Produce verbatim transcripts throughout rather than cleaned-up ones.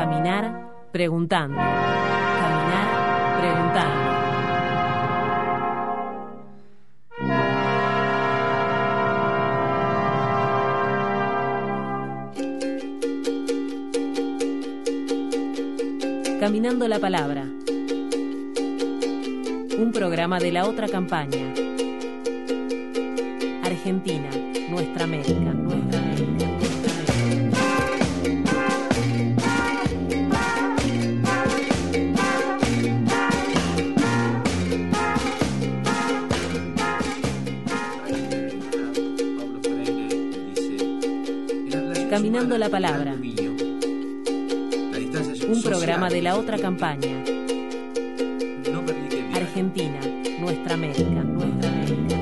Caminar preguntando. Caminar preguntando. Caminando la palabra. Un programa de la otra campaña. Argentina, nuestra América, nuestra América. Caminando la palabra. Un programa de la otra campaña. Argentina, nuestra América, nuestra América.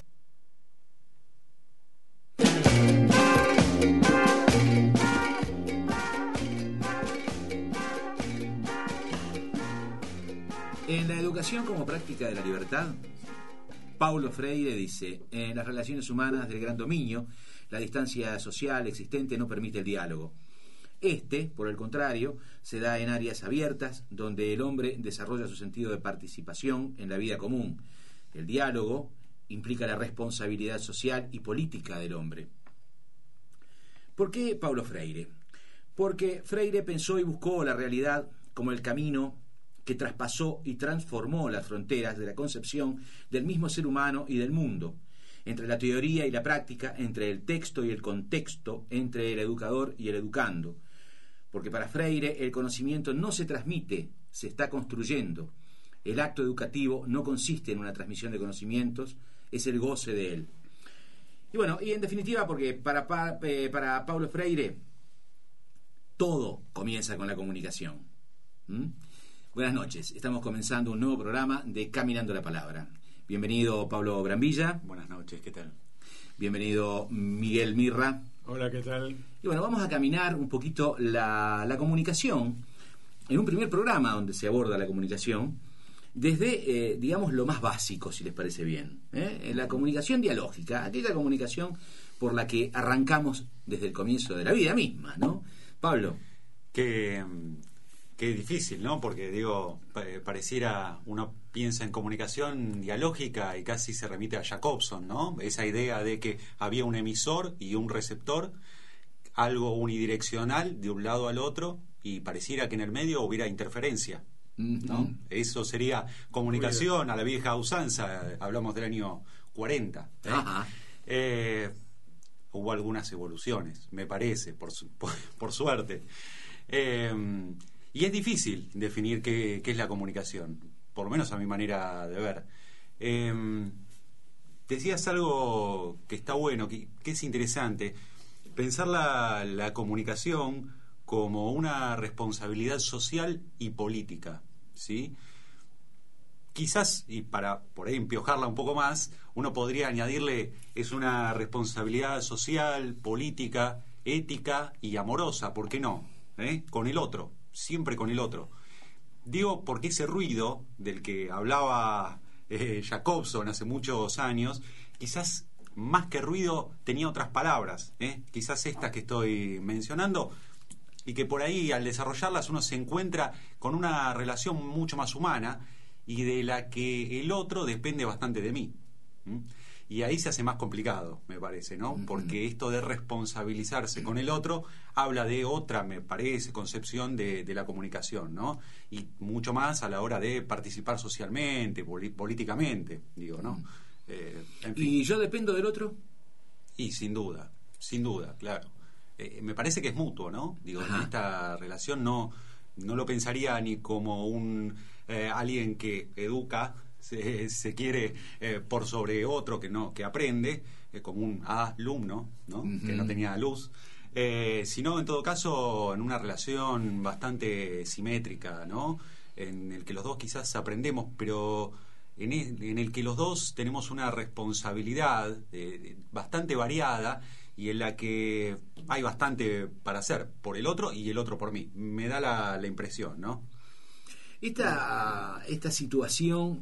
En la educación como práctica de la libertad, Paulo Freire dice: en las relaciones humanas del gran dominio, la distancia social existente no permite el diálogo. Este, por el contrario, se da en áreas abiertas, donde el hombre desarrolla su sentido de participación en la vida común. El diálogo implica la responsabilidad social y política del hombre. ¿Por qué Paulo Freire? Porque Freire pensó y buscó la realidad como el camino que traspasó y transformó las fronteras de la concepción del mismo ser humano y del mundo, entre la teoría y la práctica, entre el texto y el contexto, entre el educador y el educando. Porque para Freire el conocimiento no se transmite, se está construyendo. El acto educativo no consiste en una transmisión de conocimientos, es el goce de él. Y bueno, y en definitiva, porque para, para, para Paulo Freire todo comienza con la comunicación. ¿Mm? Buenas noches, estamos comenzando un nuevo programa de Caminando la Palabra. Bienvenido Pablo Brambilla. Buenas noches, ¿qué tal? Bienvenido Miguel Mirra. Hola, ¿qué tal? Y bueno, vamos a caminar un poquito la, la comunicación en un primer programa donde se aborda la comunicación desde, eh, digamos, lo más básico, si les parece bien. ¿eh? La comunicación dialógica, aquella comunicación por la que arrancamos desde el comienzo de la vida misma, ¿no? Pablo. Qué, qué difícil, ¿no? Porque, digo, pareciera, uno piensa en comunicación dialógica y casi se remite a Jacobson, ¿no? Esa idea de que había un emisor y un receptor, algo unidireccional de un lado al otro, y pareciera que en el medio hubiera interferencia, ¿no? Uh-huh. Eso sería comunicación a la vieja usanza, hablamos del año cuarenta. ¿eh? Uh-huh. Eh, hubo algunas evoluciones, me parece, por, su, por, por suerte. Eh, y es difícil definir qué, qué es la comunicación, por lo menos a mi manera de ver. Eh, decías algo que está bueno, que, que es interesante, pensar la, la comunicación como una responsabilidad social y política, ¿sí? Quizás, y para por ahí empiojarla un poco más, uno podría añadirle, es una responsabilidad social, política, ética y amorosa, ¿por qué no? ¿Eh? Con el otro, siempre con el otro. Digo, porque ese ruido del que hablaba eh, Jacobson hace muchos años, quizás más que ruido tenía otras palabras, ¿eh? Quizás estas que estoy mencionando, y que por ahí al desarrollarlas uno se encuentra con una relación mucho más humana y de la que el otro depende bastante de mí. ¿Mm? Y ahí se hace más complicado, me parece, ¿no? Uh-huh. Porque esto de responsabilizarse con el otro habla de otra, me parece, concepción de, de la comunicación, ¿no? Y mucho más a la hora de participar socialmente, poli- políticamente, digo, ¿no? Uh-huh. Eh, en fin. ¿Y yo dependo del otro? Y sin duda, sin duda, claro. Eh, me parece que es mutuo, ¿no? Digo, Ajá. en esta relación no, no lo pensaría ni como un eh, alguien que educa, se, se quiere eh, por sobre otro que no que aprende, eh, como un alumno, ¿no? Uh-huh. Que no tenía luz, eh, sino en todo caso en una relación bastante simétrica, ¿no? En el que los dos quizás aprendemos, pero en el, en el que los dos tenemos una responsabilidad eh, bastante variada y en la que hay bastante para hacer por el otro y el otro por mí. Me da la, la impresión, ¿no? Esta, esta situación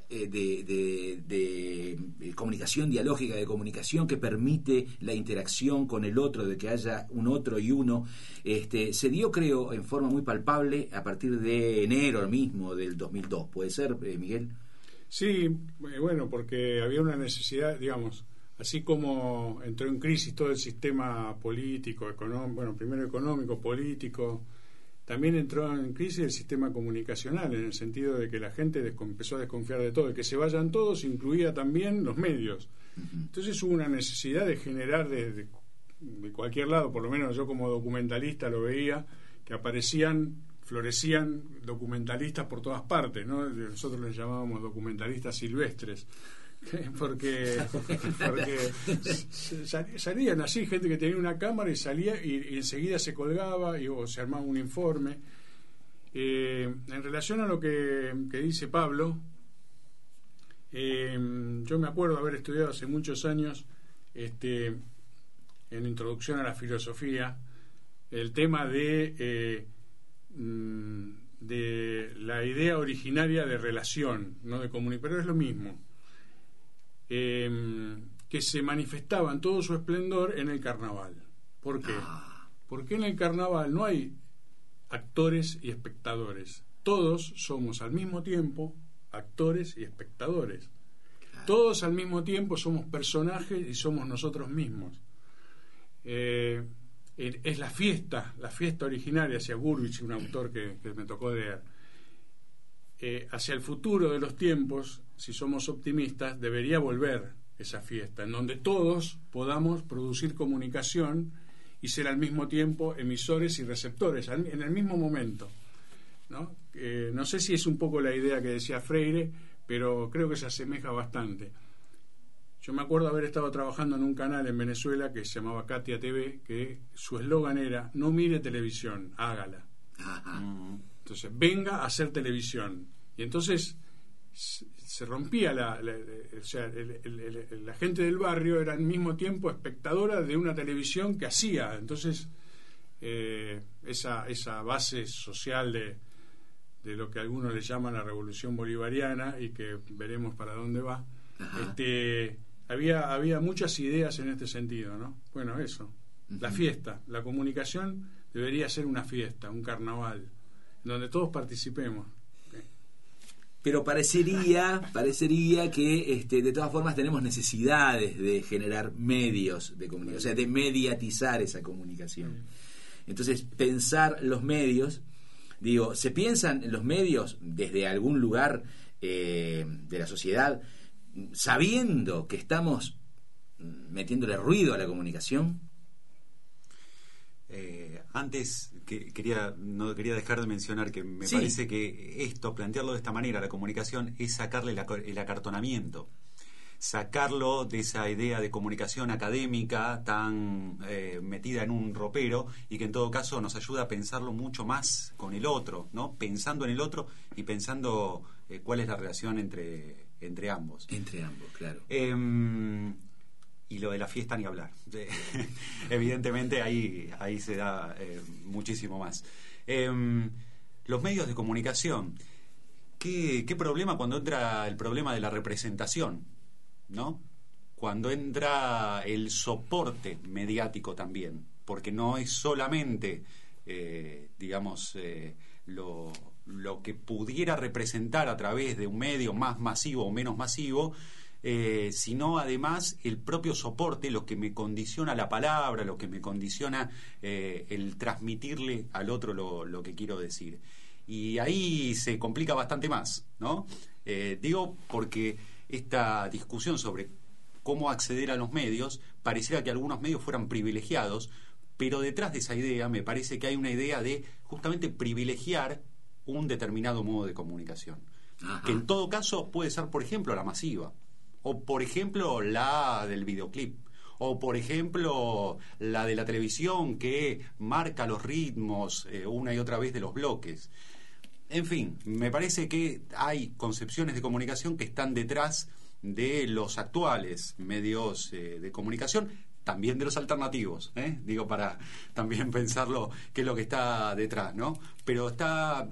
eh, de, de, de, de comunicación dialógica, de comunicación que permite la interacción con el otro, de que haya un otro y uno, este, se dio, creo, en forma muy palpable a partir de enero mismo del dos mil dos. ¿Puede ser, eh, Miguel? Sí, bueno, porque había una necesidad, digamos, así como entró en crisis todo el sistema político, económico, bueno, primero económico, político, también entró en crisis el sistema comunicacional, en el sentido de que la gente desco- empezó a desconfiar de todo, y que se vayan todos incluía también los medios. Entonces hubo una necesidad de generar desde de cualquier lado, por lo menos yo como documentalista lo veía, que aparecían, florecían documentalistas por todas partes, ¿no? Nosotros les llamábamos documentalistas silvestres, porque, porque salían así gente que tenía una cámara y salía y, y enseguida se colgaba y, o se armaba un informe. Eh, en relación a lo que, que dice Pablo, eh, yo me acuerdo haber estudiado hace muchos años este, en Introducción a la Filosofía el tema de eh, de la idea originaria de relación, no de comunicación, pero es lo mismo. Eh, que se manifestaba en todo su esplendor en el carnaval. ¿Por qué? Ah. Porque en el carnaval no hay actores y espectadores. Todos somos al mismo tiempo actores y espectadores. Claro. Todos al mismo tiempo somos personajes y somos nosotros mismos. Eh, es la fiesta, la fiesta originaria, hacia Gurvich, un autor que, que me tocó leer. Eh, hacia el futuro de los tiempos, si somos optimistas, debería volver esa fiesta, en donde todos podamos producir comunicación y ser al mismo tiempo emisores y receptores, al, en el mismo momento, ¿no? Eh, no sé si es un poco la idea que decía Freire, pero creo que se asemeja bastante. Yo me acuerdo haber estado trabajando en un canal en Venezuela que se llamaba Katia T V, que su eslogan era: no mire televisión, hágala. Ajá. Entonces, venga a hacer televisión. Y entonces se rompía la, la, la o sea, el, el, el, la gente del barrio era al mismo tiempo espectadora de una televisión que hacía. Entonces, eh, esa, esa base social de, de lo que algunos le llaman la revolución bolivariana, y que veremos para dónde va, este, había, había muchas ideas en este sentido, ¿no? Bueno, eso. Uh-huh. La fiesta, la comunicación debería ser una fiesta, un carnaval, donde todos participemos. Pero parecería, parecería que este, de todas formas tenemos necesidades de generar medios de comunicación, o sea, de mediatizar esa comunicación. Entonces, pensar los medios, digo, se piensan los medios desde algún lugar eh, de la sociedad, sabiendo que estamos metiéndole ruido a la comunicación. Eh, antes que, quería no quería dejar de mencionar que me sí. parece que esto, plantearlo de esta manera, la comunicación, es sacarle la, el acartonamiento, sacarlo de esa idea de comunicación académica tan eh, metida en un ropero, y que en todo caso nos ayuda a pensarlo mucho más con el otro, ¿no? Pensando en el otro y pensando eh, cuál es la relación entre, entre ambos. Entre ambos, claro. Eh, Y lo de la fiesta ni hablar. Evidentemente ahí, ahí se da eh, muchísimo más. Eh, los medios de comunicación. ¿Qué, qué problema cuando entra el problema de la representación, ¿no? Cuando entra el soporte mediático también. Porque no es solamente, eh, digamos, eh, lo, lo que pudiera representar a través de un medio más masivo o menos masivo, Eh, sino además el propio soporte, lo que me condiciona la palabra, lo que me condiciona eh, el transmitirle al otro lo, lo que quiero decir. Y ahí se complica bastante más, ¿no? Eh, digo porque esta discusión sobre cómo acceder a los medios, pareciera que algunos medios fueran privilegiados, pero detrás de esa idea me parece que hay una idea de justamente privilegiar un determinado modo de comunicación. Ajá. Que en todo caso puede ser, por ejemplo, la masiva. O, por ejemplo, la del videoclip. O, por ejemplo, la de la televisión que marca los ritmos eh, una y otra vez de los bloques. En fin, me parece que hay concepciones de comunicación que están detrás de los actuales medios eh, de comunicación, también de los alternativos, ¿eh? Digo, para también pensarlo qué es lo que está detrás, ¿no? Pero está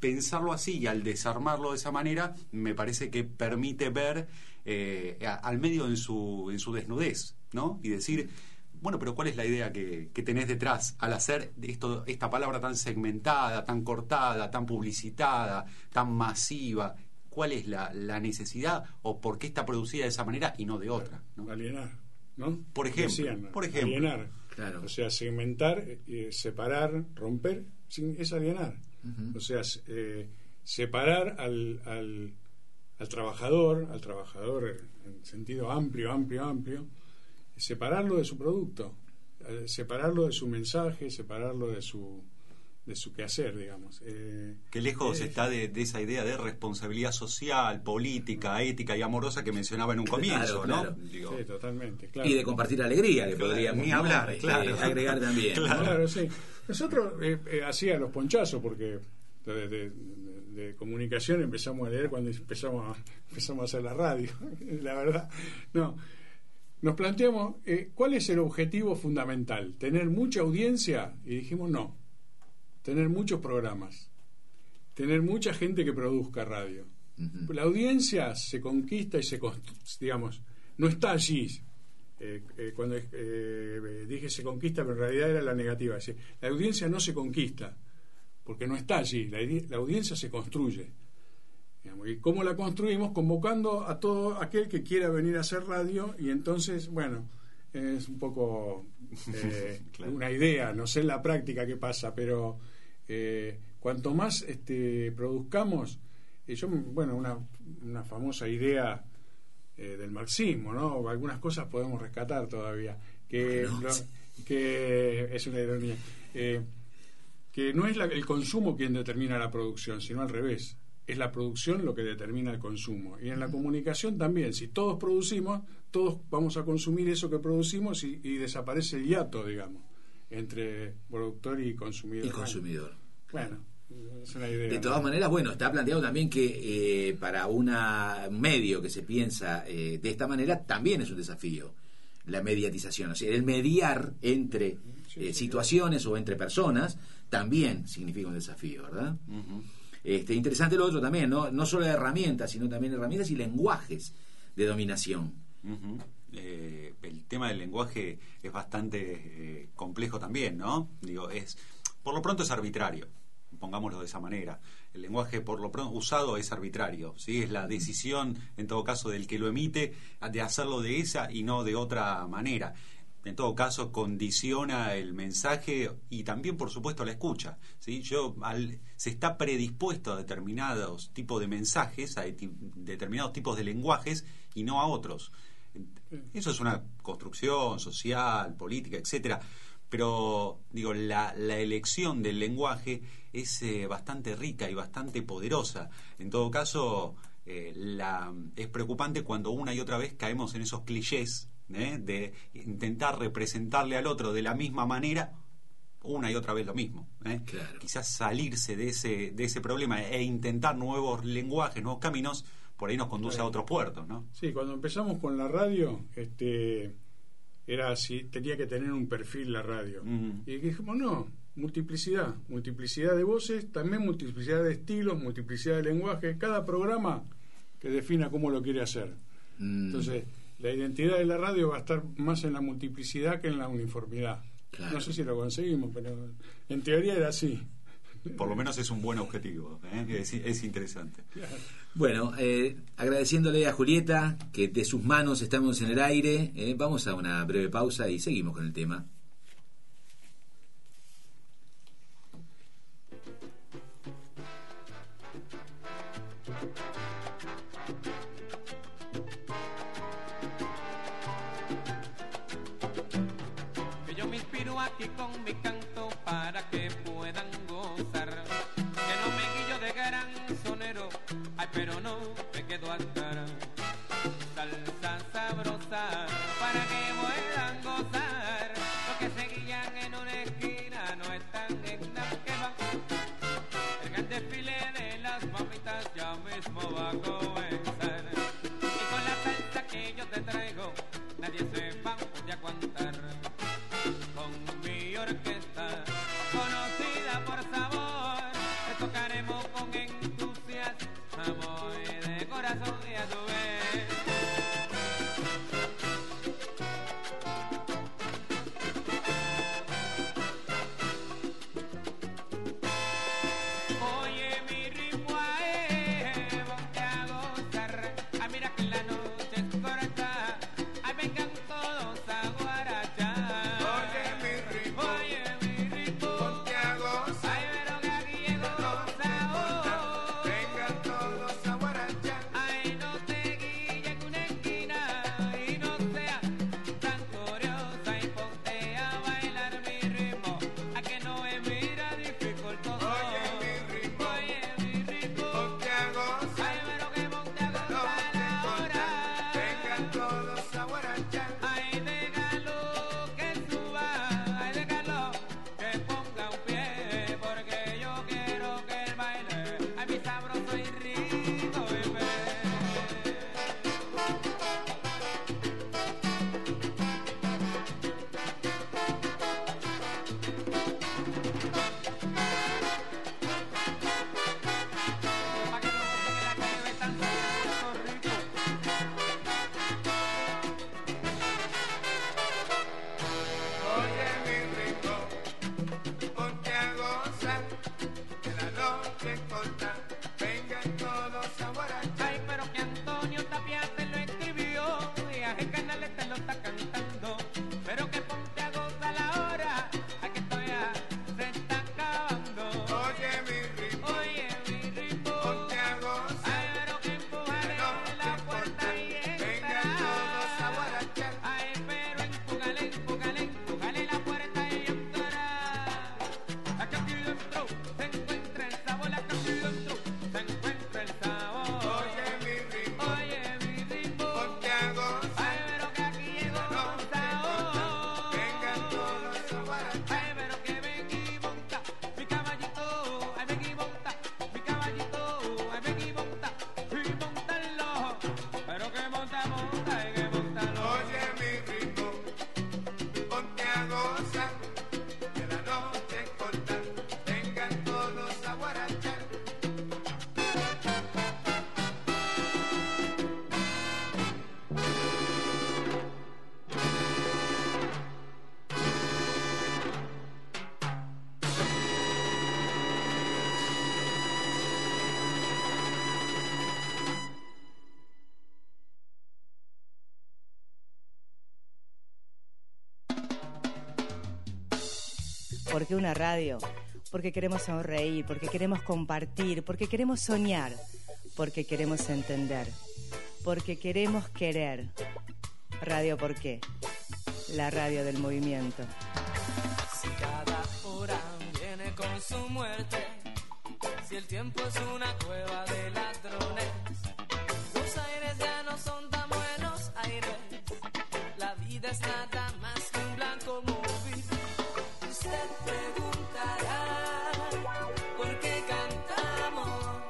pensarlo así y al desarmarlo de esa manera, me parece que permite ver eh, a, al medio en su, en su desnudez, ¿no? Y decir, bueno, pero ¿cuál es la idea que, que tenés detrás al hacer esto, esta palabra tan segmentada, tan cortada, tan publicitada, tan masiva? ¿Cuál es la, la necesidad o por qué está producida de esa manera y no de otra, ¿no? Alienar, ¿no? Por ejemplo, Decían, por ejemplo. Alienar. Claro. O sea, segmentar, eh, separar, romper, sin, es alienar. Uh-huh. O sea, eh, separar al, al, al trabajador, al trabajador en sentido amplio, amplio, amplio, separarlo de su producto, eh, separarlo de su mensaje, separarlo de su de su quehacer, digamos. Eh, Qué lejos eh, está de, de esa idea de responsabilidad social, política, ética y amorosa que mencionaba en un comienzo, Claro, ¿no? claro. Digo, Sí, totalmente, claro. Y de compartir alegría, que Claro, podríamos ni ¿no? hablar, Este, claro. agregar también. Claro. ¿no? Claro, sí. Nosotros eh, eh, hacía los ponchazos porque de, de, de, de comunicación empezamos a leer cuando empezamos a, empezamos a hacer la radio. La verdad, no. Nos planteamos eh, cuál es el objetivo fundamental. ¿Tener mucha audiencia? Y dijimos no. Tener muchos programas. Tener mucha gente que produzca radio. Uh-huh. La audiencia se conquista y se construye, digamos, no está allí. Eh, eh, cuando eh, dije se conquista, pero en realidad era la negativa. Es decir, la audiencia no se conquista, porque no está allí. La, la audiencia se construye. Digamos, ¿y cómo la construimos? Convocando a todo aquel que quiera venir a hacer radio, y entonces, bueno, es un poco eh, Claro. una idea, no sé en la práctica qué pasa, pero eh, cuanto más este, produzcamos, eh, yo, bueno, una, una famosa idea eh, del marxismo, ¿no? Algunas cosas podemos rescatar todavía, que, No, lo- sí. que es una ironía, eh, que no es la- el consumo quien determina la producción, sino al revés. Es la producción lo que determina el consumo. Y en la comunicación también, si todos producimos, todos vamos a consumir eso que producimos y, y desaparece el hiato, digamos, entre productor y consumidor. Y consumidor. Bueno, es una idea. De todas maneras, bueno, está planteado también que eh, para una, un medio que se piensa eh, de esta manera también es un desafío la mediatización, o sea, el mediar entre Sí, eh, sí, situaciones o entre personas también significa un desafío, ¿verdad? ujú. Este, interesante lo otro también, ¿no? No solo herramientas, sino también herramientas y lenguajes de dominación. Ujú. Eh, el tema del lenguaje es bastante eh, complejo también, ¿no? Digo, es por lo pronto es arbitrario, pongámoslo de esa manera. El lenguaje por lo pronto usado es arbitrario, ¿sí? Es la decisión, en todo caso, del que lo emite de hacerlo de esa y no de otra manera. En todo caso, condiciona el mensaje y también, por supuesto, la escucha, ¿sí? Yo al, se está predispuesto a determinados tipos de mensajes, a eti- determinados tipos de lenguajes y no a otros. Eso es una construcción social, política, etcétera. Pero, digo, la, la elección del lenguaje es eh, bastante rica y bastante poderosa. En todo caso, eh, la, es preocupante cuando una y otra vez caemos en esos clichés, ¿eh? De intentar representarle al otro de la misma manera una y otra vez lo mismo, ¿eh? Claro. Quizás salirse de ese de ese problema e intentar nuevos lenguajes, nuevos caminos, por ahí nos conduce Claro. a otros puertos, ¿no? Sí, cuando empezamos con la radio, este, era así, tenía que tener un perfil la radio. Mm. Y dijimos, no, multiplicidad, multiplicidad de voces, también multiplicidad de estilos, multiplicidad de lenguaje, cada programa que defina cómo lo quiere hacer. Mm, Entonces, la identidad de la radio va a estar más en la multiplicidad que en la uniformidad. Claro. No sé si lo conseguimos, pero en teoría era así. Por lo menos es un buen objetivo, ¿eh? es, es interesante. Bueno, eh, agradeciéndole a Julieta que de sus manos estamos en el aire, eh, vamos a una breve pausa y seguimos con el tema. Que yo me inspiro aquí con mi canto para que puedan gozar. Que no me guillo de gran sonero, ay, pero no me quedo atrás. Salsa sabrosa para que puedan gozar. Los que se guillan en una esquina no están en la que va. El gran desfile de las mamitas ya mismo va a comenzar. Y con la salsa que yo te traigo, nadie se va a aguantar. Con mi orquesta conocí a gozar, que la noche es corta, vengan todos a guarachar. ¿Por qué una radio? Porque queremos sonreír, porque queremos compartir, porque queremos soñar, porque queremos entender, porque queremos querer. Radio ¿por qué? La radio del movimiento. Si cada hora viene con su muerte, si el tiempo es una cueva de ladrones, los aires ya no son tan buenos aires, la vida es nada más que un blanco móvil. Usted preguntará por qué cantamos.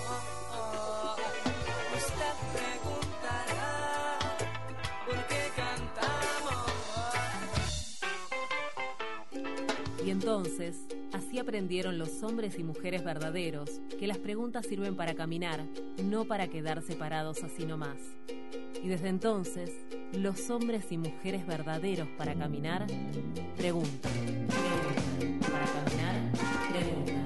Usted preguntará por qué cantamos. Y entonces, así aprendieron los hombres y mujeres verdaderos que las preguntas sirven para caminar, no para quedar separados así nomás. Y desde entonces, los hombres y mujeres verdaderos para caminar, preguntan. Preguntan. Para caminar, preguntan.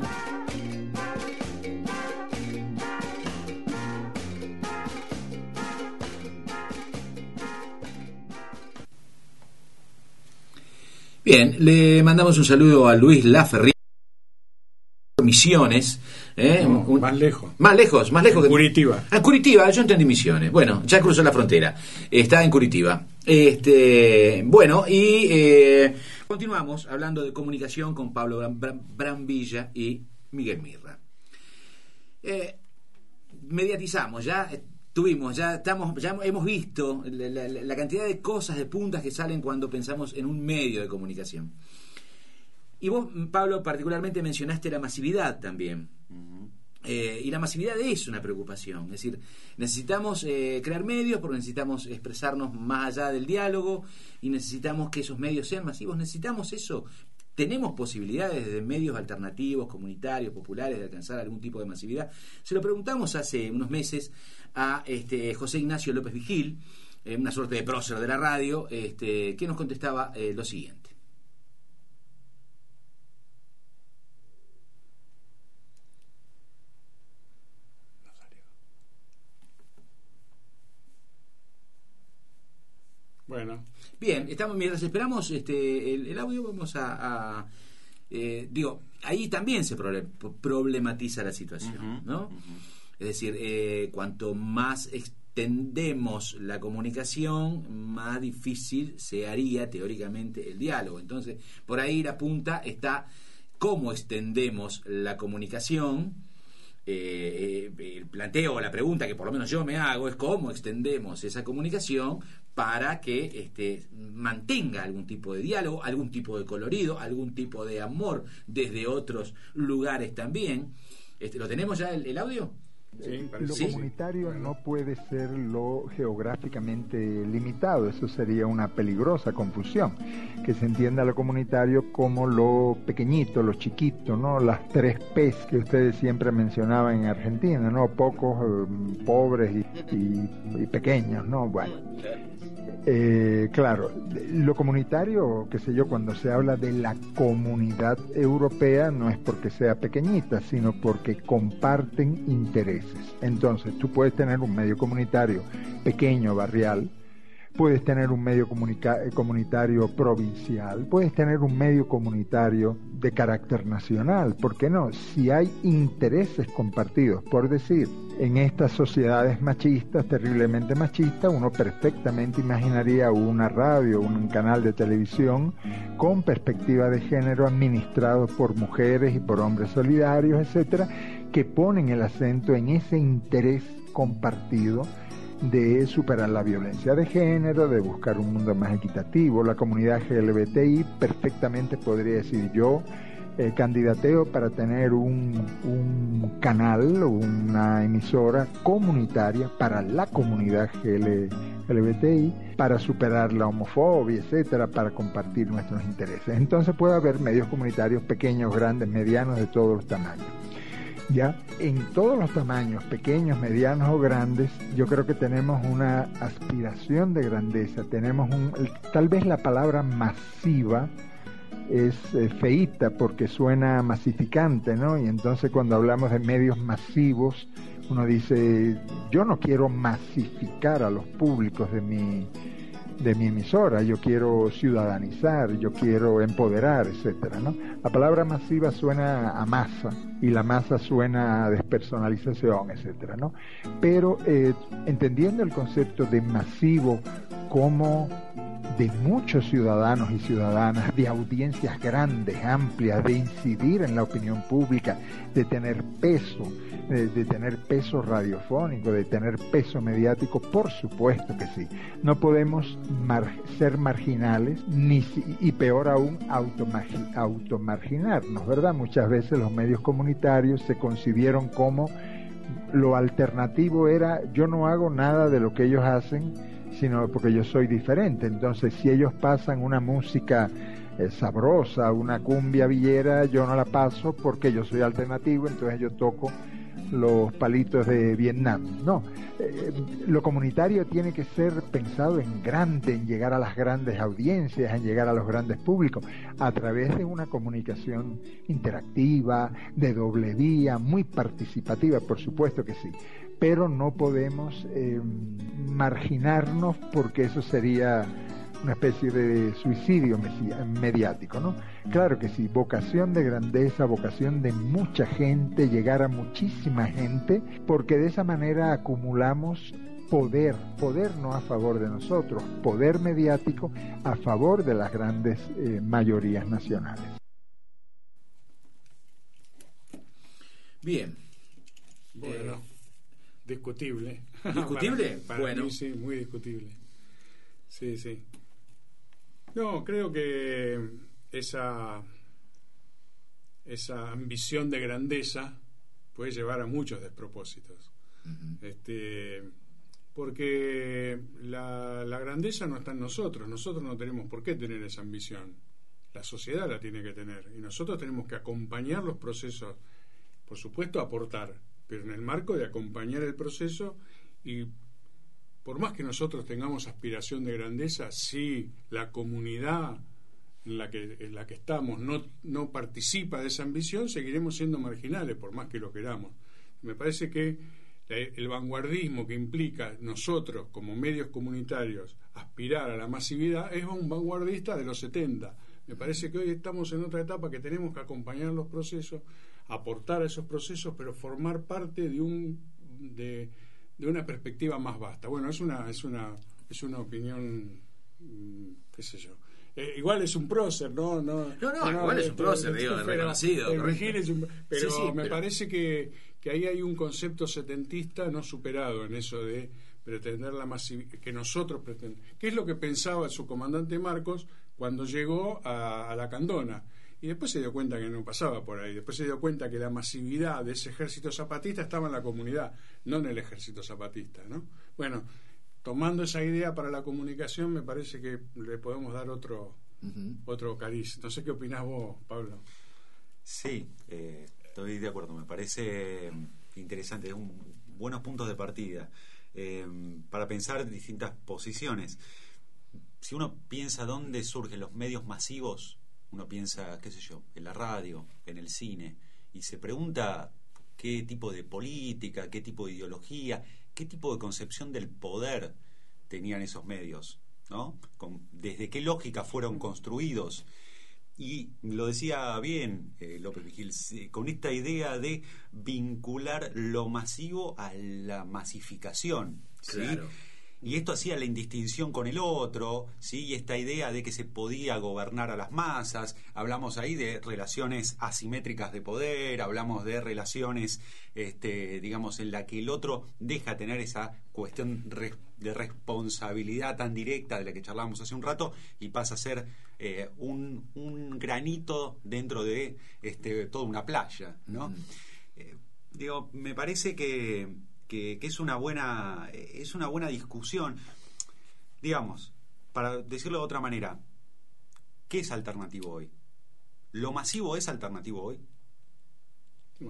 Bien, le mandamos un saludo a Luis Laferriere, Misiones. ¿eh? No, un, más lejos. Más lejos, más lejos. En que Curitiba. Ah, Curitiba, yo entendí Misiones. Bueno, ya cruzó la frontera. Está en Curitiba. Este, bueno, y eh, continuamos hablando de comunicación con Pablo Bran, Bran, Brambilla y Miguel Mirra. Eh, mediatizamos, ya tuvimos, ya estamos, ya hemos visto la, la, la cantidad de cosas, de puntas que salen cuando pensamos en un medio de comunicación. Y vos, Pablo, particularmente mencionaste la masividad también. Uh-huh. Eh, y la masividad es una preocupación. Es decir, necesitamos eh, crear medios porque necesitamos expresarnos más allá del diálogo y necesitamos que esos medios sean masivos. Necesitamos eso. ¿Tenemos posibilidades de medios alternativos, comunitarios, populares de alcanzar algún tipo de masividad? Se lo preguntamos hace unos meses a este, José Ignacio López Vigil, eh, una suerte de prócer de la radio, este, que nos contestaba eh, lo siguiente. Bueno. Bien, estamos, mientras esperamos este, el, el audio, vamos a... a eh, digo, ahí también se problematiza la situación, uh-huh, ¿no? Uh-huh. Es decir, eh, cuanto más extendemos la comunicación, más difícil se haría teóricamente el diálogo. Entonces, por ahí la punta está cómo extendemos la comunicación. Eh, eh, el planteo o la pregunta que por lo menos yo me hago es cómo extendemos esa comunicación para que este, mantenga algún tipo de diálogo, algún tipo de colorido, algún tipo de amor desde otros lugares también. Este, ¿Lo tenemos ya el, el audio? Sí, lo ¿Sí? comunitario no puede ser lo geográficamente limitado, eso sería una peligrosa confusión, que se entienda lo comunitario como lo pequeñito, lo chiquito, ¿no? Las tres P's que ustedes siempre mencionaban en Argentina, ¿no? Pocos, eh, pobres y, y, y pequeños, ¿no? Bueno, eh, claro, lo comunitario, qué sé yo, cuando se habla de la comunidad europea no es porque sea pequeñita, sino porque comparten intereses. Entonces, tú puedes tener un medio comunitario pequeño, barrial, puedes tener un medio comunica- comunitario provincial, puedes tener un medio comunitario de carácter nacional, ¿por qué no? Si hay intereses compartidos, por decir, en estas sociedades machistas, terriblemente machistas, uno perfectamente imaginaría una radio, un canal de televisión con perspectiva de género administrado por mujeres y por hombres solidarios, etcétera, que ponen el acento en ese interés compartido de superar la violencia de género, de buscar un mundo más equitativo. La comunidad L G B T I perfectamente podría decir: yo eh, candidateo para tener un, un canal o una emisora comunitaria para la comunidad L G B T I, para superar la homofobia, etcétera, para compartir nuestros intereses. Entonces puede haber medios comunitarios pequeños, grandes, medianos, de todos los tamaños. Ya en todos los tamaños, pequeños, medianos o grandes, yo creo que tenemos una aspiración de grandeza. Tenemos un, tal vez la palabra masiva es eh, feíta porque suena masificante, ¿no? Y entonces cuando hablamos de medios masivos, uno dice, yo no quiero masificar a los públicos de mi de mi emisora, yo quiero ciudadanizar, yo quiero empoderar, etcétera, ¿no? La palabra masiva suena a masa y la masa suena a despersonalización, etcétera, ¿no? Pero eh, entendiendo el concepto de masivo como de muchos ciudadanos y ciudadanas, de audiencias grandes, amplias, de incidir en la opinión pública, de tener peso, de, de tener peso radiofónico, de tener peso mediático, por supuesto que sí. No podemos mar- ser marginales, ni si, y peor aún, automagi- automarginarnos, ¿verdad? Muchas veces los medios comunitarios se concibieron como lo alternativo era, yo no hago nada de lo que ellos hacen, sino porque yo soy diferente. Entonces, si ellos pasan una música eh, sabrosa, una cumbia villera, yo no la paso porque yo soy alternativo, entonces yo toco los palitos de Vietnam. No, eh, lo comunitario tiene que ser pensado en grande, en llegar a las grandes audiencias, en llegar a los grandes públicos, a través de una comunicación interactiva, de doble vía, muy participativa, por supuesto que sí. Pero no podemos eh, marginarnos porque eso sería una especie de suicidio mediático, ¿no? Claro que sí, vocación de grandeza, vocación de mucha gente, llegar a muchísima gente, porque de esa manera acumulamos poder, poder no a favor de nosotros, poder mediático a favor de las grandes eh, mayorías nacionales. Bien. Bueno. Eh, Discutible. ¿Discutible? para, para bueno. mí sí, muy discutible. Sí, sí. No, creo que esa esa ambición de grandeza puede llevar a muchos despropósitos. Uh-huh. Este, porque la, la grandeza no está en nosotros. Nosotros no tenemos por qué tener esa ambición. La sociedad la tiene que tener. Y nosotros tenemos que acompañar los procesos, por supuesto aportar, pero en el marco de acompañar el proceso. Y por más que nosotros tengamos aspiración de grandeza, si la comunidad en la que, en la que estamos no, no participa de esa ambición, seguiremos siendo marginales, por más que lo queramos. Me parece que el vanguardismo que implica nosotros, como medios comunitarios, aspirar a la masividad, es un vanguardista de los setenta. Me parece que hoy estamos en otra etapa que tenemos que acompañar los procesos, aportar a esos procesos, pero formar parte de un de, de una perspectiva más vasta. Bueno, es una es una es una opinión, qué sé yo. Eh, igual es un prócer, ¿no? No, no, no, no igual es un prócer, digo, reconocido. El Vigil es un, pero sí, sí, me pero... parece que, que ahí hay un concepto setentista no superado en eso de pretender la masividad, que nosotros pretendemos. ¿Qué es lo que pensaba su comandante Marcos cuando llegó a, a la Candona? Y después se dio cuenta que no pasaba por ahí. Después se dio cuenta que la masividad de ese ejército zapatista estaba en la comunidad, no en el ejército zapatista, ¿no? Bueno, tomando esa idea para la comunicación, me parece que le podemos dar otro uh-huh. otro cariz. No sé qué opinás vos, Pablo. Sí, eh, estoy de acuerdo. Me parece interesante, un, buenos puntos de partida eh, para pensar distintas posiciones. Si uno piensa dónde surgen los medios masivos, uno piensa, qué sé yo, en la radio, en el cine, y se pregunta qué tipo de política, qué tipo de ideología, qué tipo de concepción del poder tenían esos medios, ¿no? Con, desde qué lógica fueron construidos. Y lo decía bien eh, López Vigil, con esta idea de vincular lo masivo a la masificación, ¿sí? Claro. Y esto hacía la indistinción con el otro, ¿sí? Y esta idea de que se podía gobernar a las masas. Hablamos ahí de relaciones asimétricas de poder, hablamos de relaciones, este, digamos, en la que el otro deja tener esa cuestión re- de responsabilidad tan directa de la que charlábamos hace un rato y pasa a ser eh, un, un granito dentro de este, toda una playa, ¿no? Mm. Eh, digo, me parece que... Que, que es una buena es una buena discusión, digamos, para decirlo de otra manera. ¿Qué es alternativo hoy? ¿Lo masivo es alternativo hoy? No.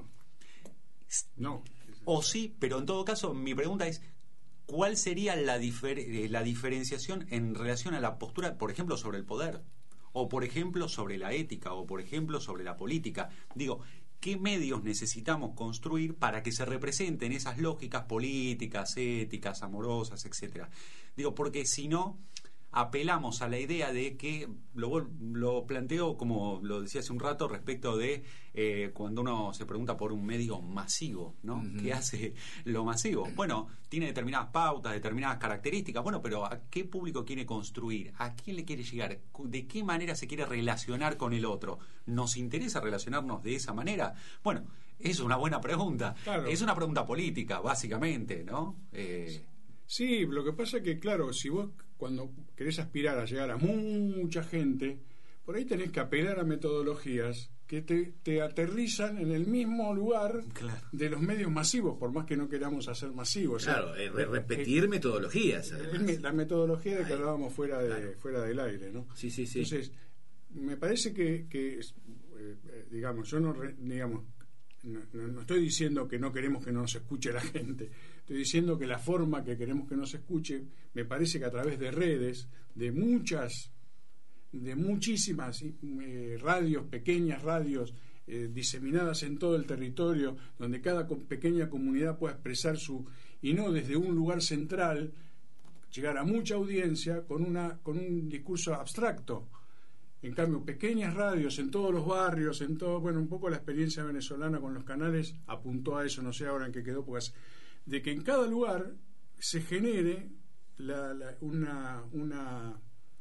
No. O sí, pero en todo caso mi pregunta es ¿cuál sería la, difer- la diferenciación en relación a la postura, por ejemplo, sobre el poder? O por ejemplo sobre la ética, o por ejemplo sobre la política. Digo, ¿qué medios necesitamos construir para que se representen esas lógicas políticas, éticas, amorosas, etcétera? Digo, porque si no, apelamos a la idea de que, lo, lo planteo como lo decía hace un rato, respecto de eh, cuando uno se pregunta por un medio masivo, ¿no? Uh-huh. ¿Qué hace lo masivo? Bueno, tiene determinadas pautas, determinadas características, bueno, pero ¿a qué público quiere construir? ¿A quién le quiere llegar? ¿De qué manera se quiere relacionar con el otro? ¿Nos interesa relacionarnos de esa manera? Bueno, es una buena pregunta. Claro. Es una pregunta política, básicamente, ¿no? Eh, Sí, lo que pasa es que, claro, si vos cuando querés aspirar a llegar a mucha gente, por ahí tenés que apelar a metodologías que te, te aterrizan en el mismo lugar, claro, de los medios masivos, por más que no queramos hacer masivos. Claro, o sea, eh, repetir eh, metodologías. Eh, la metodología de que hablábamos fuera de claro. fuera del aire, ¿no? Sí, sí, sí. Entonces, me parece que, que eh, digamos, yo no, digamos, No, no, no estoy diciendo que no queremos que nos escuche la gente, estoy diciendo que la forma que queremos que nos escuche, me parece que a través de redes, de muchas, de muchísimas eh, radios, pequeñas radios eh, diseminadas en todo el territorio, donde cada co- pequeña comunidad pueda expresar su, y no desde un lugar central, llegar a mucha audiencia con una, con un discurso abstracto. En cambio, pequeñas radios en todos los barrios, en todo, bueno, un poco la experiencia venezolana con los canales apuntó a eso, no sé ahora en qué quedó, porque es, de que en cada lugar se genere la, la, una, una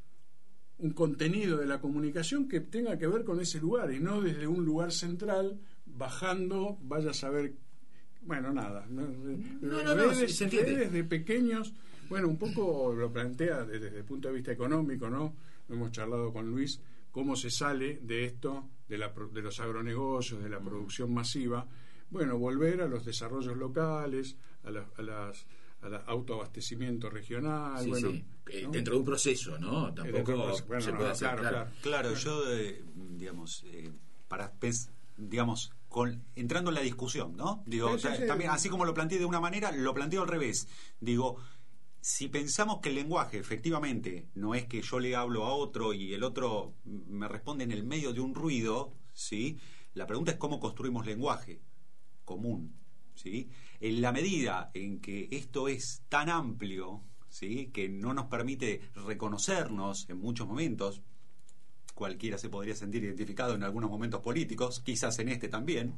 un contenido de la comunicación que tenga que ver con ese lugar y no desde un lugar central bajando, vaya a saber, bueno, nada, no, no, no, redes, no, se entiende. Redes de pequeños, bueno, un poco lo plantea desde, desde el punto de vista económico, ¿no? Hemos charlado con Luis cómo se sale de esto, de, la, de los agronegocios, de la producción masiva. Bueno, volver a los desarrollos locales, a, la, a las al autoabastecimiento regional. Sí, bueno, sí. ¿no? Dentro de un proceso, ¿no? Tampoco bueno, se no, puede no, hacer. claro, Claro, claro. Claro, yo, eh, digamos, eh, para pens- digamos, con, entrando en la discusión, ¿no? Digo, sí, sí, sí. también, así como lo planteé de una manera, lo planteo al revés. Digo, si pensamos que el lenguaje efectivamente no es que yo le hablo a otro y el otro me responde en el medio de un ruido, ¿sí? La pregunta es cómo construimos lenguaje común, ¿sí? En la medida en que esto es tan amplio, ¿sí?, que no nos permite reconocernos en muchos momentos, cualquiera se podría sentir identificado en algunos momentos políticos, quizás en este también,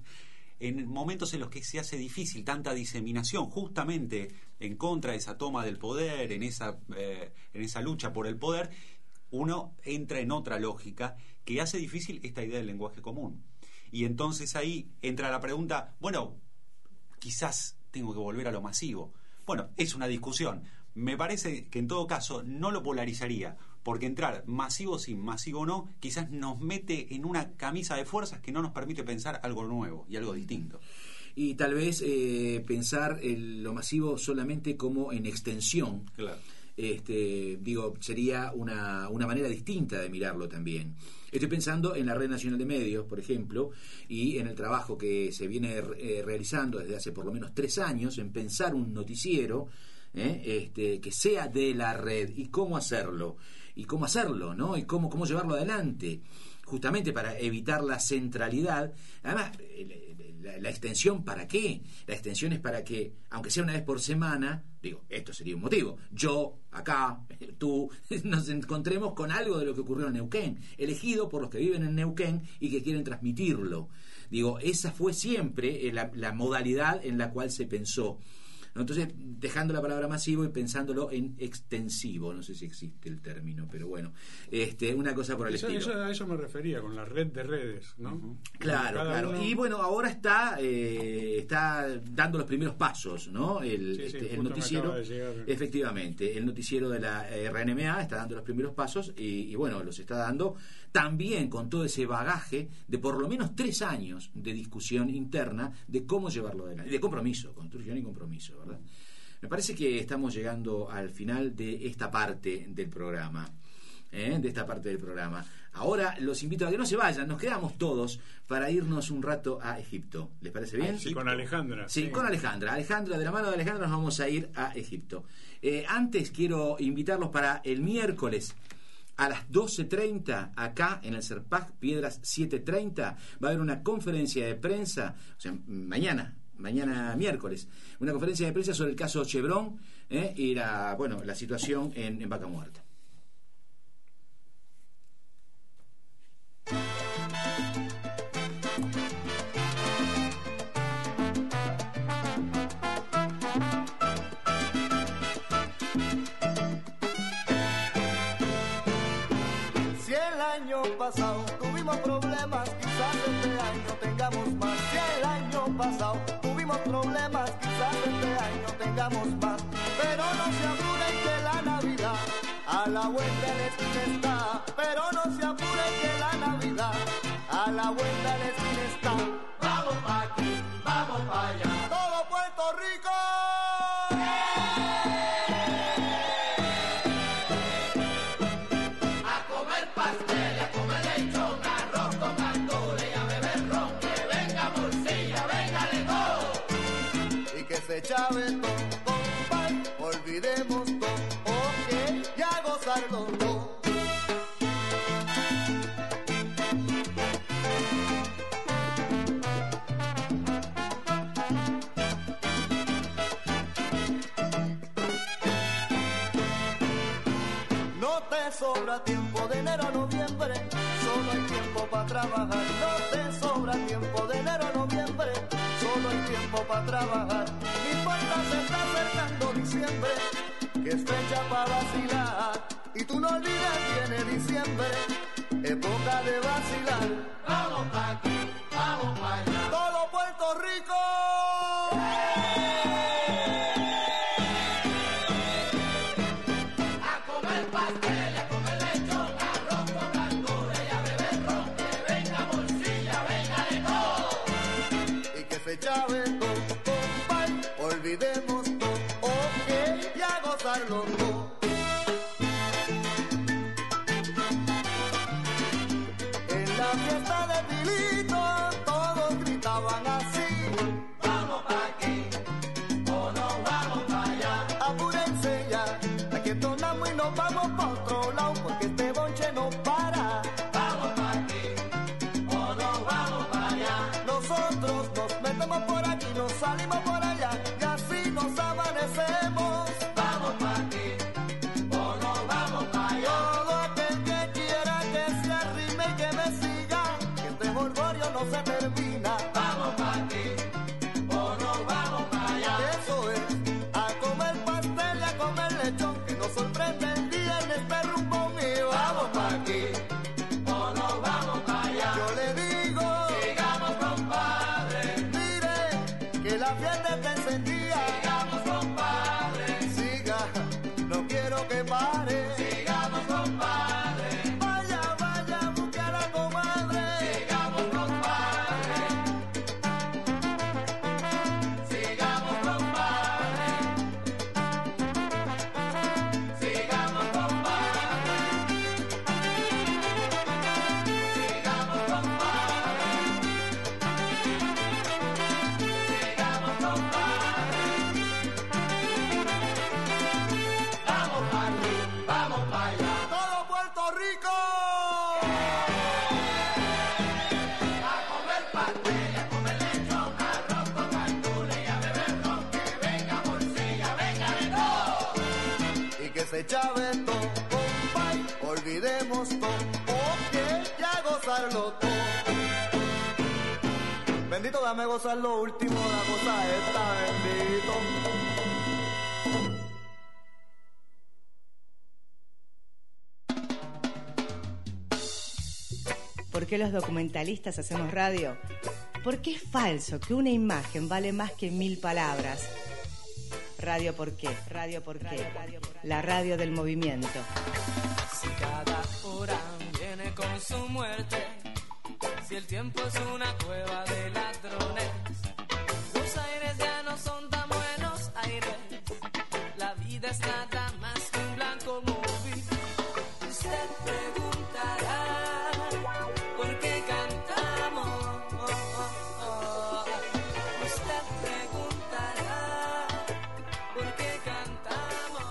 en momentos en los que se hace difícil tanta diseminación justamente en contra de esa toma del poder, en esa, eh, en esa lucha por el poder, uno entra en otra lógica que hace difícil esta idea del lenguaje común. Y entonces ahí entra la pregunta, bueno, quizás tengo que volver a lo masivo. Bueno, es una discusión. Me parece que en todo caso no lo polarizaría, porque entrar masivo sí, masivo no, quizás nos mete en una camisa de fuerzas que no nos permite pensar algo nuevo y algo distinto. Y tal vez eh, pensar el, lo masivo solamente como en extensión. Claro. Este, digo, sería una, una manera distinta de mirarlo también. Estoy pensando en la Red Nacional de Medios, por ejemplo, y en el trabajo que se viene eh, realizando desde hace por lo menos tres años en pensar un noticiero ¿eh? este, que sea de la red y cómo hacerlo, y cómo hacerlo, ¿no? Y cómo, cómo llevarlo adelante, justamente para evitar la centralidad. Además, la, la extensión, ¿para qué? La extensión es para que, aunque sea una vez por semana, digo, esto sería un motivo, yo, acá, tú, nos encontremos con algo de lo que ocurrió en Neuquén, elegido por los que viven en Neuquén y que quieren transmitirlo. Digo, esa fue siempre la, la modalidad en la cual se pensó. ¿no? Entonces, dejando la palabra masivo y pensándolo en extensivo, no sé si existe el término, pero bueno, este, una cosa por el eso, estilo. Eso, a eso me refería, con la red de redes, ¿no? Uh-huh. Claro, Cada claro. uno... Y bueno, ahora está eh, está dando los primeros pasos, ¿no? El, sí, sí, este, el justo noticiero, me acaba de llegar. efectivamente, el noticiero de la R N M A está dando los primeros pasos y, y bueno, los está dando también con todo ese bagaje de por lo menos tres años de discusión interna de cómo llevarlo adelante, de compromiso, construcción y compromiso, ¿verdad? Me parece que estamos llegando al final de esta parte del programa. ¿Eh? De esta parte del programa. Ahora los invito a que no se vayan, nos quedamos todos para irnos un rato a Egipto. ¿Les parece bien? Sí, con Alejandra. Sí, sí, con Alejandra. Alejandra, de la mano de Alejandra nos vamos a ir a Egipto. Eh, antes quiero invitarlos para el miércoles a las doce treinta, acá en el Serpac Piedras siete treinta, va a haber una conferencia de prensa, o sea, mañana, mañana miércoles, una conferencia de prensa sobre el caso Chevron eh, y la, bueno, la situación en, en Vaca Muerta. Si el año pasado tuvimos problemas, quizás este año tengamos más. Si el año pasado tuvimos problemas, quizás este año tengamos más. Pero no se apuren que la Navidad a la vuelta de la esquina está. Pero no se apuren que la Navidad a la vuelta de la esquina está. Vamos pa' aquí, vamos pa' allá. Todo Puerto Rico. Chávez, compay, olvidemos todo, ok, y a gozarlo todo. No te sobra tiempo de enero a noviembre, solo hay tiempo para trabajar. No te sobra tiempo de enero a noviembre, solo hay tiempo para trabajar. Se está acercando diciembre, que es fecha para vacilar. Y tú no olvides, viene diciembre, época de vacilar. Vamos pa' aquí, vamos pa' allá. Todo Puerto Rico. A comer pastel, a comer lechón, arroz con gandules y a beber ron. Que venga morcilla, venga de todo. Y que se chave todo. Olvidemos todo, ok, y a gozarlo todo. En la fiesta de Pilito todos gritaban así. Vamos pa' aquí, o nos vamos pa' allá. Apúrense ya, aquí entonamos y nos vamos pa' otro lado, porque este bonche no para. Vamos pa' aquí, o nos vamos pa' allá. Nosotros nos metemos por aquí, nos salimos por allá. Nos amanecemos, vamos pa' aquí, o nos vamos pa' allá. Todo aquel que quiera que se arrime y que me siga, que este jolgorio no se termina. Vamos pa' aquí, o nos vamos pa' allá. Eso es, a comer pastel y a comer lechón, que nos sorprende el día en este rumbo mío. Vamos pa' aquí, o nos vamos pa' allá. Yo le digo, sigamos compadre, mire, que la fiesta está encendida. Que pare. Sigamos, compadre. Vaya, vaya, busque a la comadre. Sigamos, compadre. Sigamos, compadre. Sigamos, compadre. Sigamos, compadre. Sigamos, compadre. Vamos para allá, todo Puerto Rico. A comer pastel, a comer lechón, arroz con gandules y a beber ron. Que venga morcilla, venga de todo. Y que se chave todo, compay, olvidemos todo, ok, y a gozarlo todo. Bendito, dame gozar lo último, la cosa esta, bendito. qué los documentalistas hacemos radio? Porque es falso que una imagen vale más que mil palabras. Radio por qué, radio por qué, la radio del movimiento. Si cada hora viene con su muerte, si el tiempo es una cueva de ladrones, los aires ya no son tan buenos aires, la vida es nada más que un blanco movie. Usted preguntará por qué cantamos, usted preguntará por qué cantamos.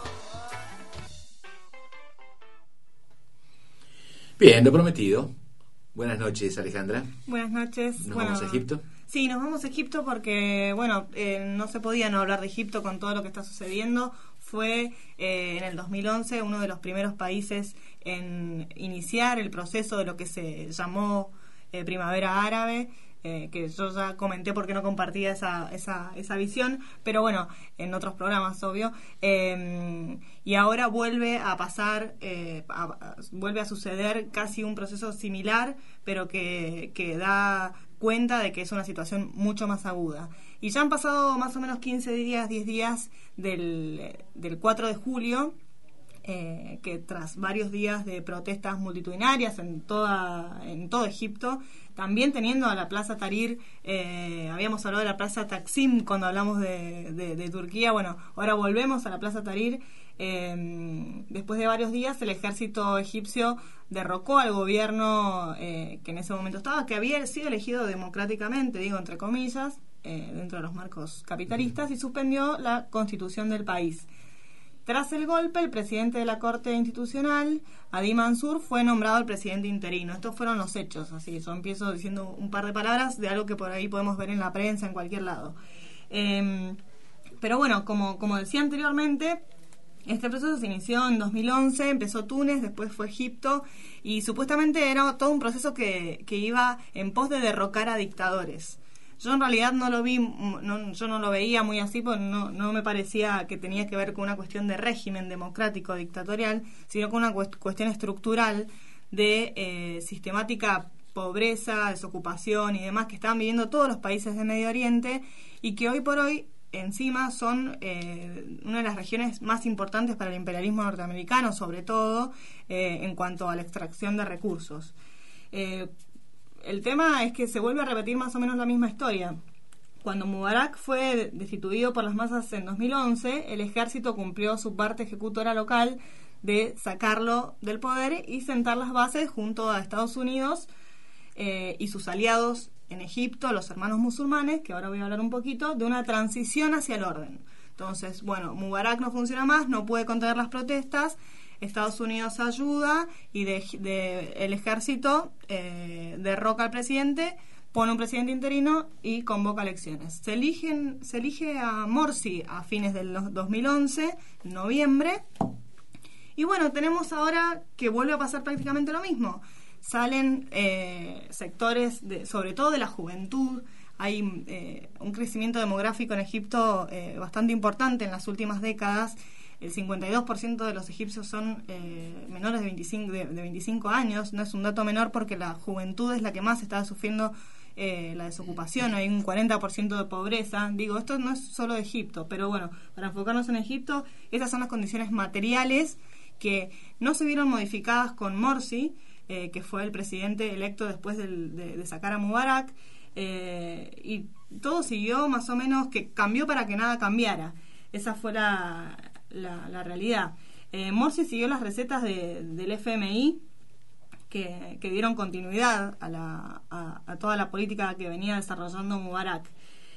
Bien, lo prometido. Buenas noches, Alejandra. Buenas noches. ¿Nos bueno, vamos a Egipto? Sí, nos vamos a Egipto porque, bueno, eh, no se podía no hablar de Egipto con todo lo que está sucediendo. Fue eh, en el dos mil once uno de los primeros países en iniciar el proceso de lo que se llamó eh, Primavera Árabe, eh, que yo ya comenté porque no compartía esa, esa, esa visión, pero bueno, en otros programas, obvio. Eh, y ahora vuelve a pasar, eh, a, a, vuelve a suceder casi un proceso similar, pero que, que da cuenta de que es una situación mucho más aguda. Y ya han pasado más o menos quince días, diez días del, del cuatro de julio, eh, que tras varios días de protestas multitudinarias en toda en todo Egipto, también teniendo a la Plaza Tahrir, eh, habíamos hablado de la Plaza Taksim cuando hablamos de, de, de Turquía, bueno, ahora volvemos a la Plaza Tahrir. Eh, después de varios días el ejército egipcio derrocó al gobierno eh, que en ese momento estaba, que había sido elegido democráticamente, digo entre comillas, eh, dentro de los marcos capitalistas, y suspendió la constitución del país. Tras el golpe, el presidente de la Corte Institucional, Adi Mansur, fue nombrado el presidente interino. Estos fueron los hechos, así yo empiezo diciendo un par de palabras de algo que por ahí podemos ver en la prensa, en cualquier lado. Eh, pero bueno, como, como decía anteriormente, este proceso se inició en dos mil once, empezó Túnez, después fue Egipto, y supuestamente era todo un proceso que, que iba en pos de derrocar a dictadores. Yo en realidad no lo vi, no, yo no lo veía muy así, porque no, no me parecía que tenía que ver con una cuestión de régimen democrático dictatorial, sino con una cuestión estructural de eh, sistemática pobreza, desocupación y demás que estaban viviendo todos los países de Medio Oriente, y que hoy por hoy encima son eh, una de las regiones más importantes para el imperialismo norteamericano, sobre todo eh, en cuanto a la extracción de recursos. Eh, el tema es que se vuelve a repetir más o menos la misma historia. Cuando Mubarak fue destituido por las masas en dos mil once, el ejército cumplió su parte ejecutora local de sacarlo del poder y sentar las bases junto a Estados Unidos eh, y sus aliados en Egipto, los hermanos musulmanes, que ahora voy a hablar un poquito, de una transición hacia el orden. Entonces, bueno, Mubarak no funciona más, no puede contener las protestas, Estados Unidos ayuda y de, de, el ejército eh, derroca al presidente, pone un presidente interino y convoca elecciones. Se eligen, se elige a Morsi a fines del dos mil once, en noviembre, y bueno, tenemos ahora que vuelve a pasar prácticamente lo mismo. Salen eh, sectores, de, sobre todo de la juventud. Hay eh, un crecimiento demográfico en Egipto eh, bastante importante en las últimas décadas. El cincuenta y dos por ciento de los egipcios son eh, menores de veinticinco, de, de veinticinco años. No es un dato menor porque la juventud es la que más está sufriendo eh, la desocupación. Hay un cuarenta por ciento de pobreza. Digo, esto no es solo de Egipto, pero bueno, para enfocarnos en Egipto, esas son las condiciones materiales que no se vieron modificadas con Morsi, eh, que fue el presidente electo después del, de, de sacar a Mubarak, eh, y todo siguió más o menos, que cambió para que nada cambiara. Esa fue la, la, la realidad. Eh, Morsi siguió las recetas de, del F M I, que, que dieron continuidad a, la, a, a toda la política que venía desarrollando Mubarak.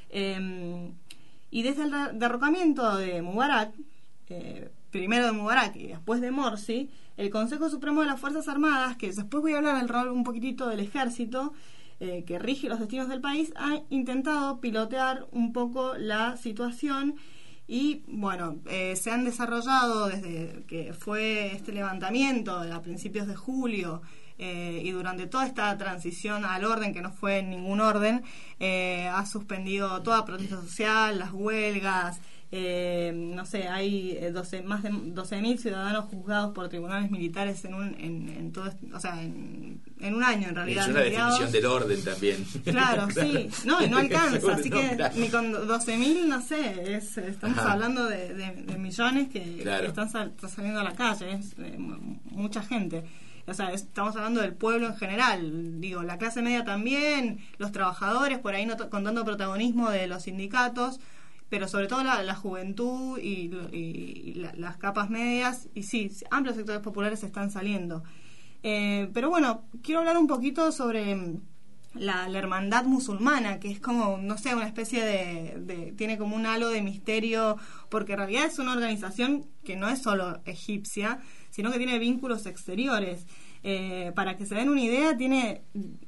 Eh, y desde el derrocamiento de Mubarak, eh, primero de Mubarak y después de Morsi, el Consejo Supremo de las Fuerzas Armadas, que después voy a hablar del rol un poquitito del ejército, eh, que rige los destinos del país, ha intentado pilotear un poco la situación. Y bueno, eh, se han desarrollado desde que fue este levantamiento a principios de julio eh, y durante toda esta transición al orden, que no fue ningún orden, eh, ha suspendido toda protesta social, las huelgas, Eh, no sé, hay doce, más de doce mil ciudadanos juzgados por tribunales militares en un en, en todo, o sea, en, en un año en realidad. Es una definición del orden también. Claro, sí, no, y no alcanza, así que claro. ni con doce mil, no sé, es, estamos Ajá. hablando de, de, de millones que, Claro. que están, sal, están saliendo a la calle, es eh, mucha gente. O sea, estamos hablando del pueblo en general, digo, la clase media también, los trabajadores, por ahí no t- con tanto protagonismo de los sindicatos, pero sobre todo la, la juventud y, y, y la, las capas medias, y sí, amplios sectores populares están saliendo. Eh, pero bueno, quiero hablar un poquito sobre la, la hermandad musulmana, que es como, no sé, una especie de, de... tiene como un halo de misterio, porque en realidad es una organización que no es solo egipcia, sino que tiene vínculos exteriores. Eh, para que se den una idea, tiene...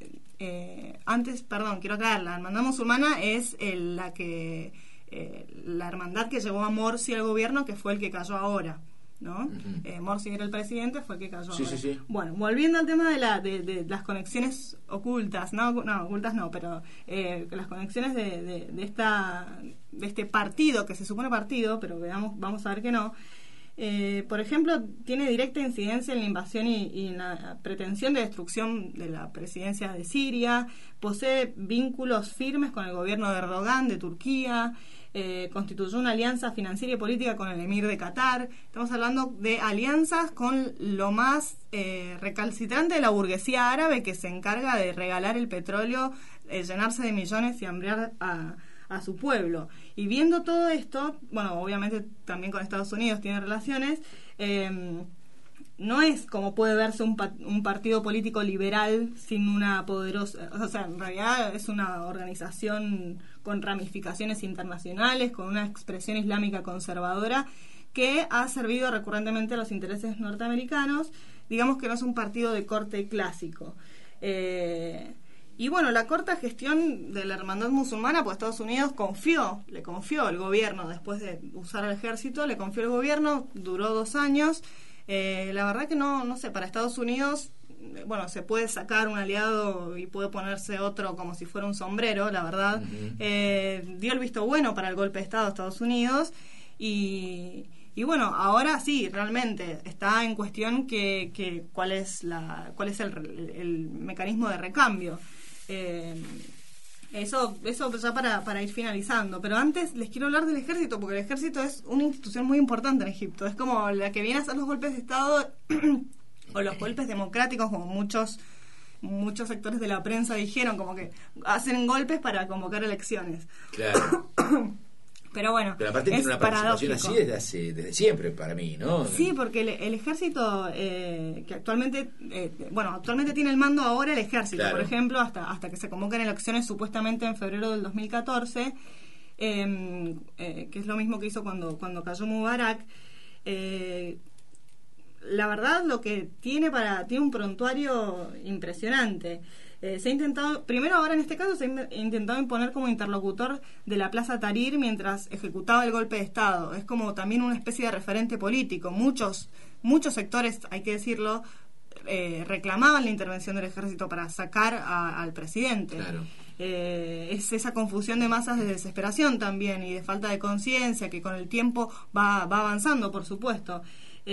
Eh, antes, perdón, quiero aclarar, la hermandad musulmana es el, la que... Eh, la hermandad que llevó a Morsi al gobierno, que fue el que cayó ahora, ¿no? Uh-huh. eh, Morsi era el presidente, fue el que cayó sí, ahora. Sí, sí. Bueno, volviendo al tema de, la, de, de las conexiones ocultas, no, no ocultas no, pero eh, las conexiones de, de, de esta de este partido, que se supone partido, pero veamos, vamos a ver que no. Eh, por ejemplo, tiene directa incidencia en la invasión y, y en la pretensión de destrucción de la presidencia de Siria, posee vínculos firmes con el gobierno de Erdogan de Turquía, eh, constituyó una alianza financiera y política con el emir de Qatar. Estamos hablando de alianzas con lo más eh, recalcitrante de la burguesía árabe, que se encarga de regalar el petróleo, eh, llenarse de millones y hambriar a, a su pueblo. Y viendo todo esto, bueno, obviamente también con Estados Unidos tiene relaciones, eh, no es como puede verse un, pa- un partido político liberal sin una poderosa... O sea, en realidad es una organización con ramificaciones internacionales, con una expresión islámica conservadora, que ha servido recurrentemente a los intereses norteamericanos. Digamos que no es un partido de corte clásico. Eh... Y bueno, la corta gestión de la hermandad musulmana, pues Estados Unidos confió, le confió el gobierno, después de usar el ejército, le confió el gobierno, duró dos años. Eh, la verdad que no, no sé, para Estados Unidos, bueno, se puede sacar un aliado y puede ponerse otro como si fuera un sombrero, la verdad. Uh-huh. Eh, dio el visto bueno para el golpe de Estado de Estados Unidos y... Y bueno, ahora sí, realmente está en cuestión que, que cuál es la cuál es el, el mecanismo de recambio. Eh, eso eso ya para, para ir finalizando. Pero antes les quiero hablar del ejército, porque el ejército es una institución muy importante en Egipto. Es como la que viene a hacer los golpes de Estado o los golpes democráticos, como muchos muchos sectores de la prensa dijeron, como que hacen golpes para convocar elecciones. Claro. Pero bueno, pero aparte tiene una participación así desde, hace, desde siempre para mí, ¿no? Sí, porque el, el ejército, eh, que actualmente, eh, bueno, actualmente tiene el mando ahora el ejército, claro. Por ejemplo, hasta hasta que se convocan elecciones supuestamente en febrero del dos mil catorce, eh, eh, que es lo mismo que hizo cuando, cuando cayó Mubarak. Eh, la verdad, lo que tiene para tiene un prontuario impresionante. Eh, se ha intentado, primero ahora en este caso se ha intentado imponer como interlocutor de la Plaza Tahrir mientras ejecutaba el golpe de Estado. Es como también una especie de referente político. Muchos muchos sectores, hay que decirlo, eh, reclamaban la intervención del ejército para sacar a, al presidente. Claro. Eh, es esa confusión de masas de desesperación también y de falta de conciencia que con el tiempo va, va avanzando, por supuesto.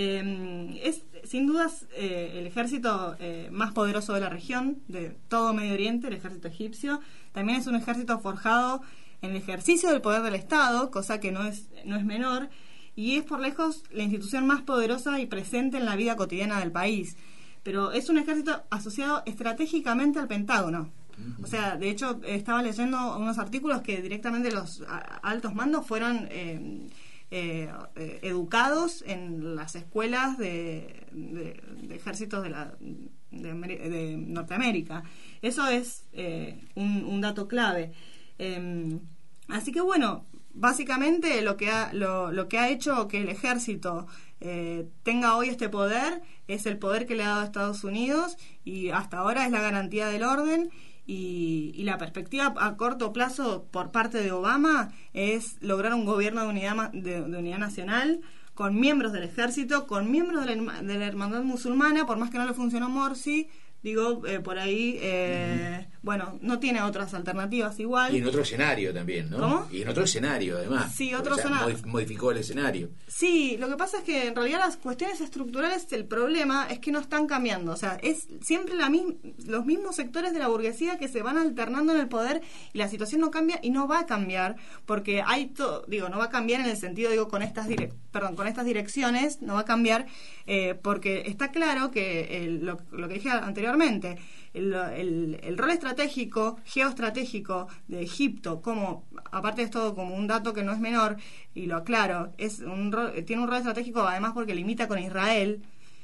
Eh, es sin dudas eh, el ejército eh, más poderoso de la región, de todo Medio Oriente, el ejército egipcio. También es un ejército forjado en el ejercicio del poder del Estado, cosa que no es, no es menor, y es por lejos la institución más poderosa y presente en la vida cotidiana del país. Pero es un ejército asociado estratégicamente al Pentágono. O sea, de hecho, estaba leyendo unos artículos que directamente los a, altos mandos fueron eh, eh, eh, educados en las escuelas de, de, de ejércitos de, la, de, de Norteamérica. Eso es eh, un, un dato clave. Eh, así que bueno, básicamente lo que ha, lo, lo que ha hecho que el ejército eh, tenga hoy este poder es el poder que le ha dado a Estados Unidos, y hasta ahora es la garantía del orden. Y, y la perspectiva a corto plazo por parte de Obama es lograr un gobierno de unidad de, de unidad nacional con miembros del ejército, con miembros de la, de la hermandad musulmana. Por más que no le funcionó Morsi, digo, eh, por ahí, eh, uh-huh. bueno, no tiene otras alternativas igual. Y en otro escenario también, ¿no? ¿Cómo? Y en otro escenario, además. Sí, otro escenario. Modificó el escenario. Sí, lo que pasa es que en realidad las cuestiones estructurales, el problema es que no están cambiando. O sea, es siempre la mis- los mismos sectores de la burguesía que se van alternando en el poder y la situación no cambia y no va a cambiar porque hay todo, digo, no va a cambiar en el sentido, digo, con estas direc- perdón, con estas direcciones, no va a cambiar eh, porque está claro que el, lo, lo que dije anteriormente, el, el, el rol estratégico, geoestratégico de Egipto, como, aparte de esto, como un dato que no es menor, y lo aclaro, es un rol, tiene un rol estratégico además porque limita con Israel,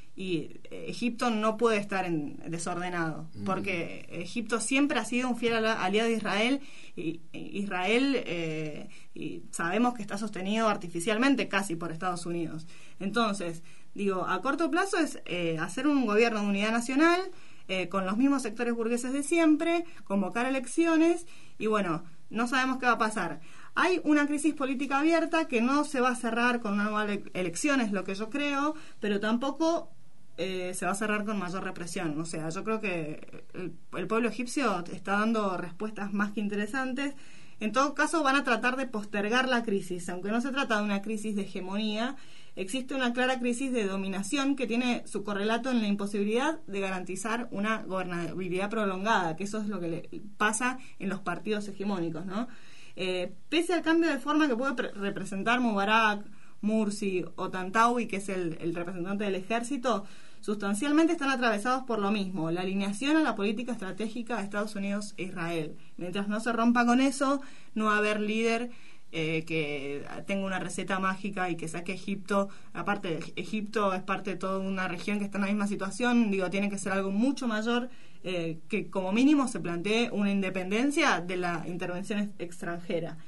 y Egipto no puede estar en, desordenado, porque Egipto siempre ha sido un fiel aliado de Israel, y Israel eh, y sabemos que está sostenido artificialmente casi por Estados Unidos. Entonces, digo, a corto plazo es eh, hacer un gobierno de unidad nacional, Eh, con los mismos sectores burgueses de siempre, convocar elecciones y bueno, no sabemos qué va a pasar. Hay una crisis política abierta que no se va a cerrar con una nueva ele- elección, es lo que yo creo, pero tampoco eh, se va a cerrar con mayor represión. O sea, yo creo que el, el pueblo egipcio está dando respuestas más que interesantes. En todo caso, van a tratar de postergar la crisis, aunque no se trata de una crisis de hegemonía. Existe una clara crisis de dominación que tiene su correlato en la imposibilidad de garantizar una gobernabilidad prolongada, que eso es lo que le pasa en los partidos hegemónicos, ¿no? Eh, pese al cambio de forma que puede pre- representar Mubarak, Mursi o Tantawi, que es el, el representante del ejército, sustancialmente están atravesados por lo mismo, la alineación a la política estratégica de Estados Unidos e Israel. Mientras no se rompa con eso, no va a haber líder Eh, que tenga una receta mágica y que saque Egipto. Aparte, Egipto es parte de toda una región que está en la misma situación, digo, tiene que ser algo mucho mayor, eh, que como mínimo se plantee una independencia de la intervención extranjera.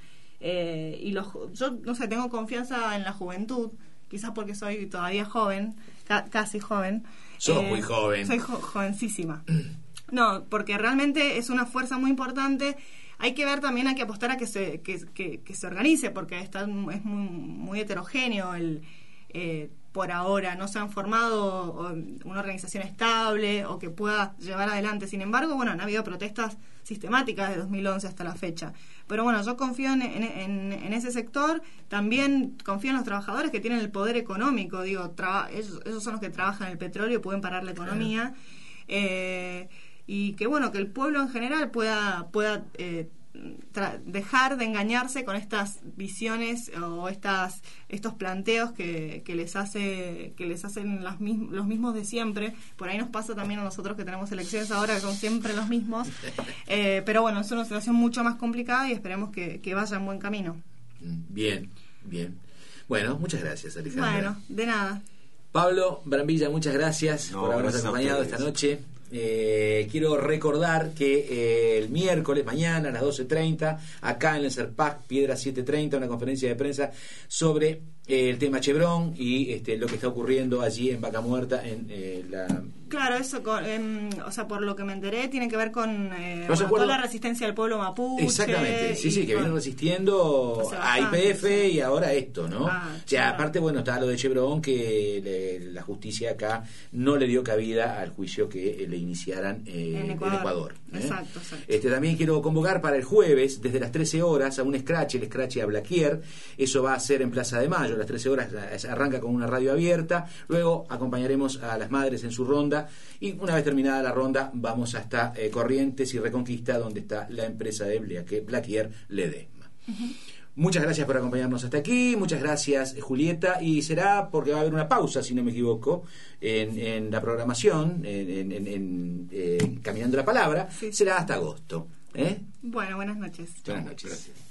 Eh, y los, yo, no sé, tengo confianza en la juventud, quizás porque soy todavía joven, ca- casi joven. Sos eh, muy joven. Soy jo- jovencísima. No, porque realmente es una fuerza muy importante. Hay que ver también, hay que apostar a que se que, que, que se organice, porque está, es muy, muy heterogéneo el eh, por ahora, no se han formado una organización estable o que pueda llevar adelante. Sin embargo, bueno, han habido protestas sistemáticas de dos mil once hasta la fecha. Pero bueno, yo confío en, en, en ese sector, también confío en los trabajadores que tienen el poder económico, digo, traba, ellos, ellos son los que trabajan el petróleo y pueden parar la economía. Eh, y que bueno, que el pueblo en general pueda pueda eh, tra- dejar de engañarse con estas visiones o estas estos planteos que, que les hace que les hacen las mis- los mismos de siempre. Por ahí nos pasa también a nosotros que tenemos elecciones ahora que son siempre los mismos, eh, pero bueno, es una situación mucho más complicada y esperemos que, que vaya en buen camino. Bien, bien. Bueno, muchas gracias, Alejandra. Bueno, de nada. Pablo Brambilla, muchas gracias No, por habernos gracias a acompañado ustedes. esta noche. Eh, quiero recordar que eh, el miércoles, mañana a las doce treinta, acá en el Serpac Piedra setecientos treinta, una conferencia de prensa sobre eh, el tema Chevron y este, lo que está ocurriendo allí en Vaca Muerta, en eh, la... Claro, eso, con, eh, o sea, por lo que me enteré, tiene que ver con eh, No se bueno, toda acuerda- la resistencia del pueblo mapuche. Exactamente, sí, sí, y que con- vienen resistiendo hace a I P F bastante, sí. y ahora esto, ¿no? Ah, o sea, claro. aparte, bueno, está lo de Chevron, que le- la justicia acá no le dio cabida al juicio que eh, le iniciaran eh, En en Ecuador. Ecuador. ¿eh? Exacto, exacto. Este, también quiero convocar para el jueves, desde las trece horas, a un scratch, el scratch a Blaquier. Eso va a ser en Plaza de Mayo, a las trece horas arranca con una radio abierta. Luego acompañaremos a las madres en su ronda. Y una vez terminada la ronda, vamos hasta eh, Corrientes y Reconquista, donde está la empresa de Blaquier, Blaquier Ledesma. Uh-huh. Muchas gracias por acompañarnos hasta aquí, muchas gracias Julieta, y será porque va a haber una pausa, si no me equivoco, en, en la programación, en, en, en eh, Caminando la Palabra, sí. Será hasta agosto. ¿eh? Bueno, buenas noches. Buenas noches. Gracias.